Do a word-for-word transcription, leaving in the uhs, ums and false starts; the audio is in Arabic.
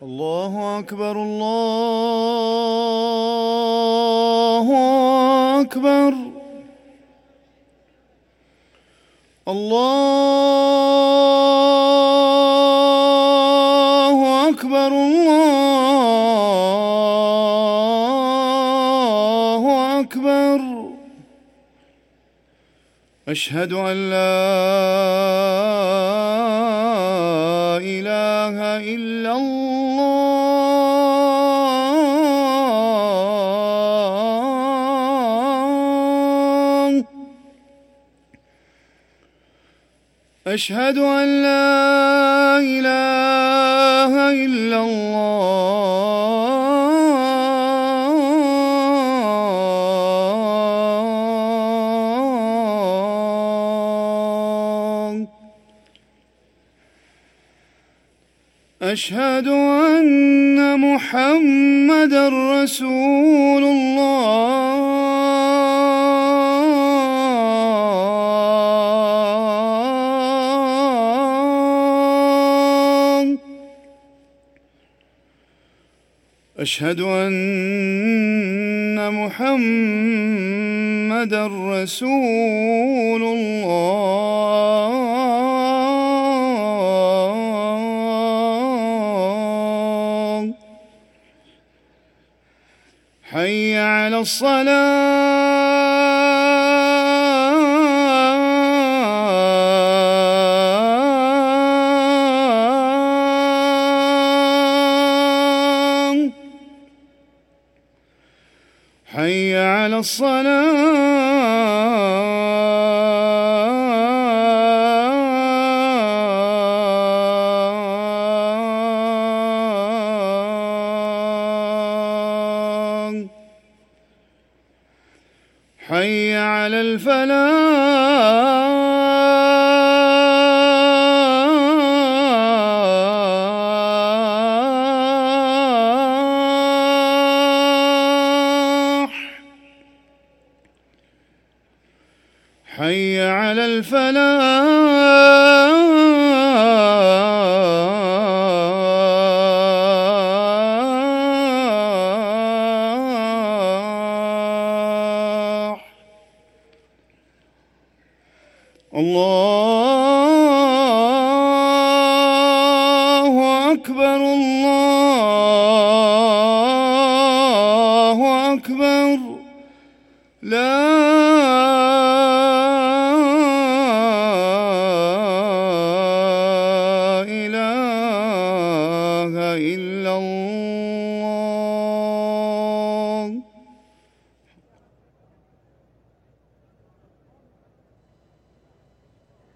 الله أكبر الله أكبر الله أكبر الله أكبر. أشهد أن لا إله إلا الله. أشهد أن لا إله إلا الله. أشهد أن محمدًا رسول الله. أشهد أن محمدًا رسول الله. حي على الصلاة. حي على الصلاة. حي على الفلاح. حي على الفلاح. الله أكبر الله أكبر. لا إله إلا الله.